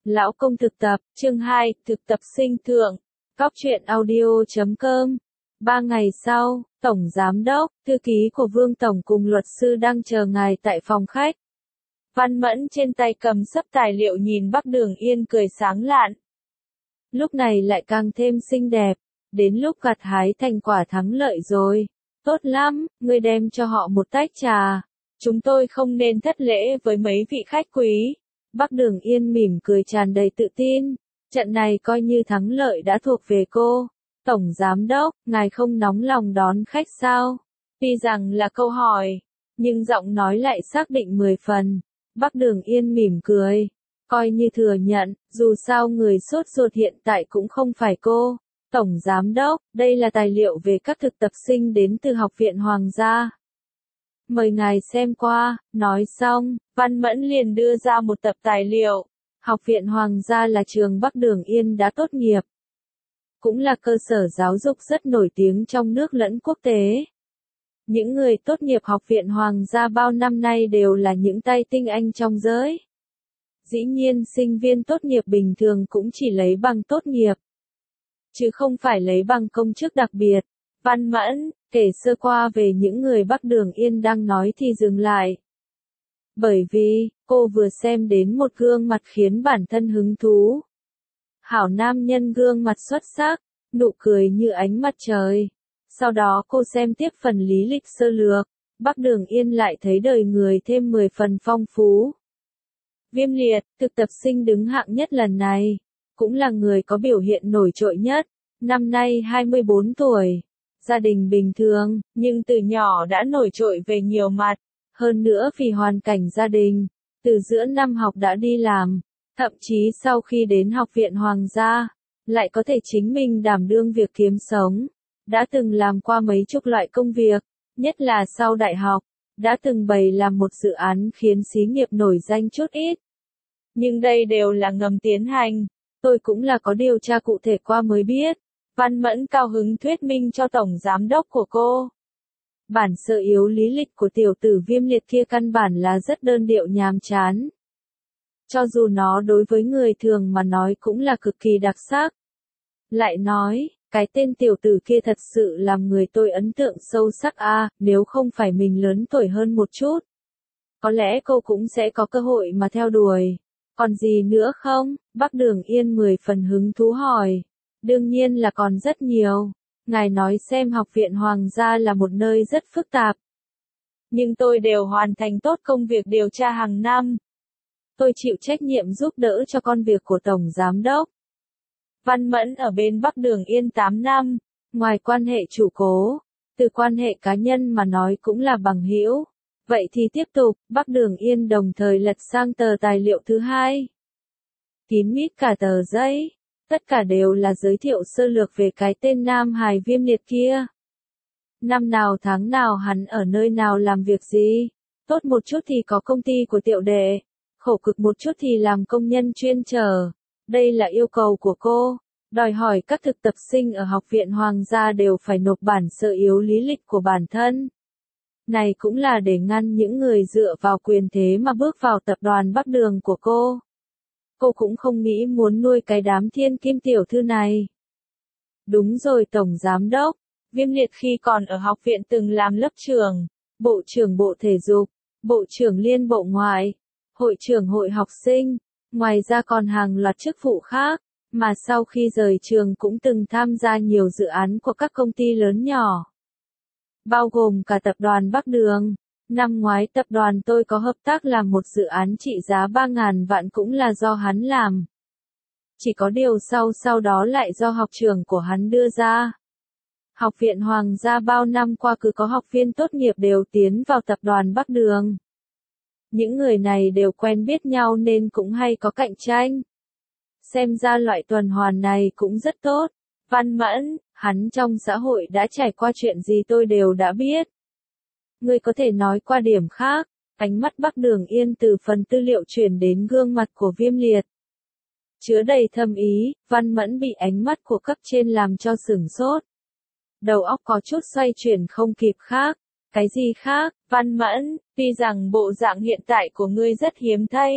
Lão công thực tập, chương 2, thực tập sinh thượng. Cóc truyện audio.com. 3 ngày sau, Tổng Giám đốc, thư ký của Vương Tổng cùng luật sư đang chờ ngài tại phòng khách. Văn Mẫn trên tay cầm sấp tài liệu nhìn Bắc Đường Yên cười sáng lạn. Lúc này lại càng thêm xinh đẹp, đến lúc gặt hái thành quả thắng lợi rồi. Tốt lắm, ngươi đem cho họ một tách trà. Chúng tôi không nên thất lễ với mấy vị khách quý. Bắc Đường Yên mỉm cười tràn đầy tự tin. Trận này coi như thắng lợi đã thuộc về cô. Tổng Giám đốc, ngài không nóng lòng đón khách sao? Tuy rằng là câu hỏi, nhưng giọng nói lại xác định 10 phần. Bắc Đường Yên mỉm cười, coi như thừa nhận, dù sao người sốt ruột hiện tại cũng không phải cô. Tổng Giám đốc, đây là tài liệu về các thực tập sinh đến từ Học viện Hoàng gia. Mời ngài xem qua. Nói xong, Văn Mẫn liền đưa ra một tập tài liệu. Học viện Hoàng gia là trường Bắc Đường Yên đã tốt nghiệp. Cũng là cơ sở giáo dục rất nổi tiếng trong nước lẫn quốc tế. Những người tốt nghiệp Học viện Hoàng gia bao năm nay đều là những tay tinh anh trong giới. Dĩ nhiên sinh viên tốt nghiệp bình thường cũng chỉ lấy bằng tốt nghiệp, chứ không phải lấy bằng công chức đặc biệt. Văn Mẫn kể sơ qua về những người Bắc Đường Yên đang nói thì dừng lại. Bởi vì, cô vừa xem đến một gương mặt khiến bản thân hứng thú. Hảo nam nhân gương mặt xuất sắc, nụ cười như ánh mặt trời. Sau đó cô xem tiếp phần lý lịch sơ lược, Bắc Đường Yên lại thấy đời người thêm 10 phần phong phú. Viêm Liệt, thực tập sinh đứng hạng nhất lần này, cũng là người có biểu hiện nổi trội nhất, năm nay 24 tuổi. Gia đình bình thường, nhưng từ nhỏ đã nổi trội về nhiều mặt. Hơn nữa vì hoàn cảnh gia đình, từ giữa năm học đã đi làm, thậm chí sau khi đến Học viện Hoàng gia, lại có thể chính mình đảm đương việc kiếm sống. Đã từng làm qua mấy chục loại công việc, nhất là sau đại học, đã từng bày làm một dự án khiến xí nghiệp nổi danh chút ít. Nhưng đây đều là ngầm tiến hành, tôi cũng là có điều tra cụ thể qua mới biết. Văn Mẫn cao hứng thuyết minh cho Tổng Giám đốc của cô. Bản sơ yếu lý lịch của tiểu tử Viêm Liệt kia căn bản là rất đơn điệu nhàm chán. Cho dù nó đối với người thường mà nói cũng là cực kỳ đặc sắc. Lại nói, cái tên tiểu tử kia thật sự làm người tôi ấn tượng sâu sắc nếu không phải mình lớn tuổi hơn một chút. Có lẽ cô cũng sẽ có cơ hội mà theo đuổi. Còn gì nữa không? Bắc Đường Yên 10 phần hứng thú hỏi. Đương nhiên là còn rất nhiều. Ngài nói xem Học viện Hoàng gia là một nơi rất phức tạp. Nhưng tôi đều hoàn thành tốt công việc điều tra hàng năm. Tôi chịu trách nhiệm giúp đỡ cho công việc của Tổng Giám đốc. Văn Mẫn ở bên Bắc Đường Yên 8 năm, ngoài quan hệ chủ cố, từ quan hệ cá nhân mà nói cũng là bằng hữu. Vậy thì tiếp tục, Bắc Đường Yên đồng thời lật sang tờ tài liệu thứ hai. Kín mít cả tờ giấy. Tất cả đều là giới thiệu sơ lược về cái tên Nam Hải Viêm Liệt kia. Năm nào tháng nào hắn ở nơi nào làm việc gì. Tốt một chút thì có công ty của tiểu đệ. Khổ cực một chút thì làm công nhân chuyên trở. Đây là yêu cầu của cô. Đòi hỏi các thực tập sinh ở Học viện Hoàng gia đều phải nộp bản sơ yếu lý lịch của bản thân. Này cũng là để ngăn những người dựa vào quyền thế mà bước vào tập đoàn Bắc Đường của cô. Cô cũng không nghĩ muốn nuôi cái đám thiên kim tiểu thư này. Đúng rồi Tổng Giám đốc, Viêm Liệt khi còn ở học viện từng làm lớp trưởng, bộ trưởng bộ thể dục, bộ trưởng liên bộ ngoại, hội trưởng hội học sinh, ngoài ra còn hàng loạt chức vụ khác, mà sau khi rời trường cũng từng tham gia nhiều dự án của các công ty lớn nhỏ. Bao gồm cả tập đoàn Bắc Đường. Năm ngoái tập đoàn tôi có hợp tác làm một dự án trị giá 3.000 vạn cũng là do hắn làm. Chỉ có điều sau đó lại do học trưởng của hắn đưa ra. Học viện Hoàng gia bao năm qua cứ có học viên tốt nghiệp đều tiến vào tập đoàn Bắc Đường. Những người này đều quen biết nhau nên cũng hay có cạnh tranh. Xem ra loại tuần hoàn này cũng rất tốt. Văn Mẫn, hắn trong xã hội đã trải qua chuyện gì tôi đều đã biết. Ngươi có thể nói qua điểm khác. Ánh mắt Bắc Đường Yên từ phần tư liệu chuyển đến gương mặt của Viêm Liệt. Chứa đầy thâm ý, Văn Mẫn bị ánh mắt của cấp trên làm cho sửng sốt. Đầu óc có chút xoay chuyển không kịp khác. Cái gì khác? Văn Mẫn, tuy rằng bộ dạng hiện tại của ngươi rất hiếm thấy,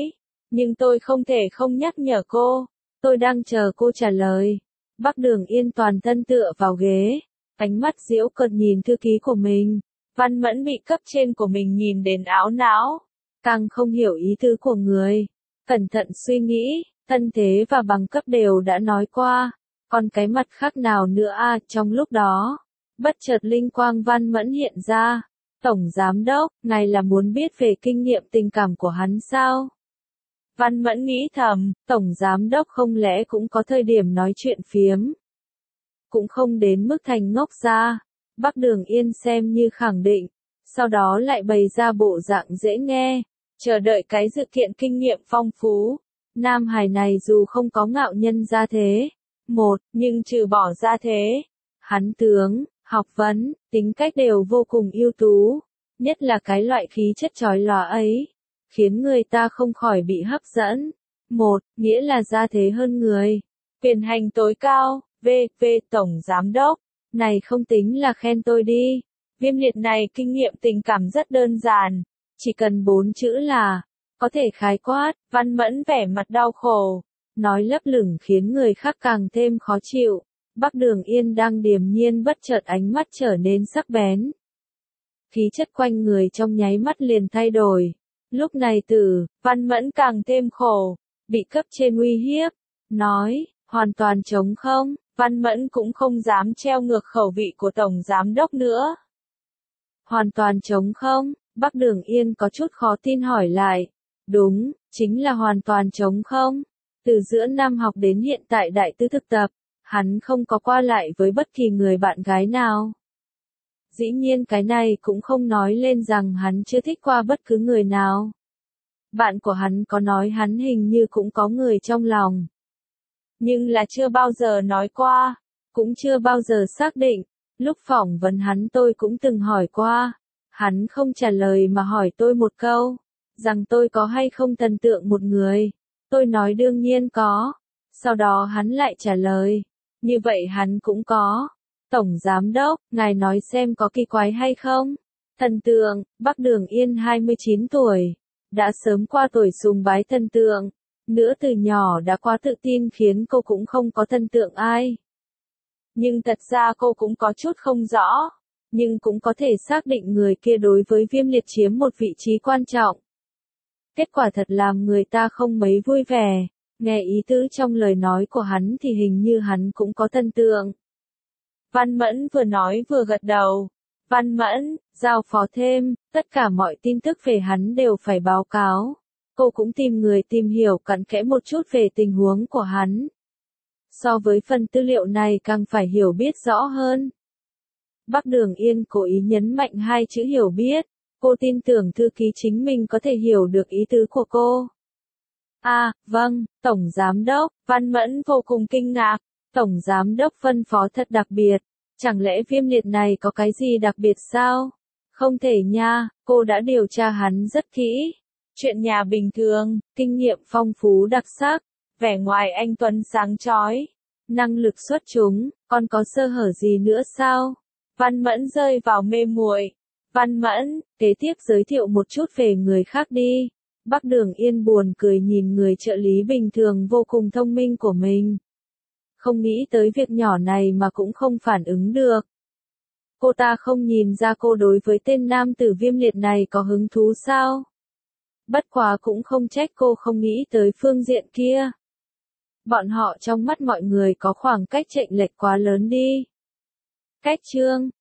Nhưng tôi không thể không nhắc nhở cô. Tôi đang chờ cô trả lời. Bắc Đường Yên toàn thân tựa vào ghế, ánh mắt giễu cợt nhìn thư ký của mình. Văn Mẫn bị cấp trên của mình nhìn đến áo não, càng không hiểu ý tứ của người. Cẩn thận suy nghĩ, thân thế và bằng cấp đều đã nói qua, còn cái mặt khác nào nữa à? Trong lúc đó, bất chợt linh quang Văn Mẫn hiện ra. Tổng Giám Đốc, ngài là muốn biết về kinh nghiệm tình cảm của hắn sao? Văn Mẫn nghĩ thầm, Tổng Giám Đốc không lẽ cũng có thời điểm nói chuyện phiếm. Cũng không đến mức thành ngốc ra. Bắc Đường Yên xem như khẳng định, sau đó lại bày ra bộ dạng dễ nghe, chờ đợi cái sự kiện kinh nghiệm phong phú. Nam Hải này dù không có ngạo nhân gia thế, nhưng trừ bỏ gia thế, hắn tướng, học vấn, tính cách đều vô cùng ưu tú, nhất là cái loại khí chất chói lòa ấy, khiến người ta không khỏi bị hấp dẫn. Nghĩa là gia thế hơn người, quyền hành tối cao, Tổng Giám Đốc, này không tính là khen tôi đi. Viêm liệt này kinh nghiệm tình cảm rất đơn giản, chỉ cần 4 chữ là có thể khái quát. Văn Mẫn vẻ mặt đau khổ, nói lấp lửng khiến người khác càng thêm khó chịu. Bắc Đường Yên đang điềm nhiên bất chợt ánh mắt trở nên sắc bén. Khí chất quanh người trong nháy mắt liền thay đổi. Lúc này Văn Mẫn càng thêm khổ, bị cấp trên uy hiếp, nói, hoàn toàn trống không. Văn Mẫn cũng không dám treo ngược khẩu vị của Tổng Giám Đốc nữa. Hoàn toàn trống không? Bắc Đường Yên có chút khó tin hỏi lại. Đúng, chính là hoàn toàn trống không. Từ giữa năm học đến hiện tại đại tư thực tập, hắn không có qua lại với bất kỳ người bạn gái nào. Dĩ nhiên cái này cũng không nói lên rằng hắn chưa thích qua bất cứ người nào. Bạn của hắn có nói hắn hình như cũng có người trong lòng. Nhưng là chưa bao giờ nói qua, cũng chưa bao giờ xác định. Lúc phỏng vấn hắn tôi cũng từng hỏi qua. Hắn không trả lời mà hỏi tôi một câu, rằng tôi có hay không thần tượng một người. Tôi nói đương nhiên có. Sau đó hắn lại trả lời, như vậy hắn cũng có. Tổng Giám Đốc, ngài nói xem có kỳ quái hay không? Thần tượng, Bắc Đường Yên 29 tuổi, đã sớm qua tuổi sùng bái thần tượng. Nữa từ nhỏ đã quá tự tin khiến cô cũng không có thần tượng ai. Nhưng thật ra cô cũng có chút không rõ, nhưng cũng có thể xác định người kia đối với Viêm Liệt chiếm một vị trí quan trọng. Kết quả thật làm người ta không mấy vui vẻ, nghe ý tứ trong lời nói của hắn thì hình như hắn cũng có thần tượng. Văn Mẫn vừa nói vừa gật đầu. Văn Mẫn, giao phó thêm, tất cả mọi tin tức về hắn đều phải báo cáo. Cô cũng tìm người tìm hiểu cặn kẽ một chút về tình huống của hắn. So với phần tư liệu này càng phải hiểu biết rõ hơn. Bắc Đường Yên cố ý nhấn mạnh hai chữ hiểu biết. Cô tin tưởng thư ký chính mình có thể hiểu được ý tứ của cô. Vâng, Tổng Giám Đốc. Văn Mẫn vô cùng kinh ngạc. Tổng Giám Đốc phân phó thật đặc biệt. Chẳng lẽ Viêm Liệt này có cái gì đặc biệt sao? Không thể nha, cô đã điều tra hắn rất kỹ. Chuyện nhà bình thường, kinh nghiệm phong phú đặc sắc, vẻ ngoài anh tuấn sáng chói, năng lực xuất chúng, còn có sơ hở gì nữa sao? Văn Mẫn rơi vào mê muội. Văn Mẫn, kế tiếp giới thiệu một chút về người khác đi. Bắc Đường Yên buồn cười nhìn người trợ lý bình thường vô cùng thông minh của mình. Không nghĩ tới việc nhỏ này mà cũng không phản ứng được. Cô ta không nhìn ra cô đối với tên nam tử Viêm Liệt này có hứng thú sao? Bất quá cũng không trách cô không nghĩ tới phương diện kia. Bọn họ trong mắt mọi người có khoảng cách chênh lệch quá lớn đi. Cách chương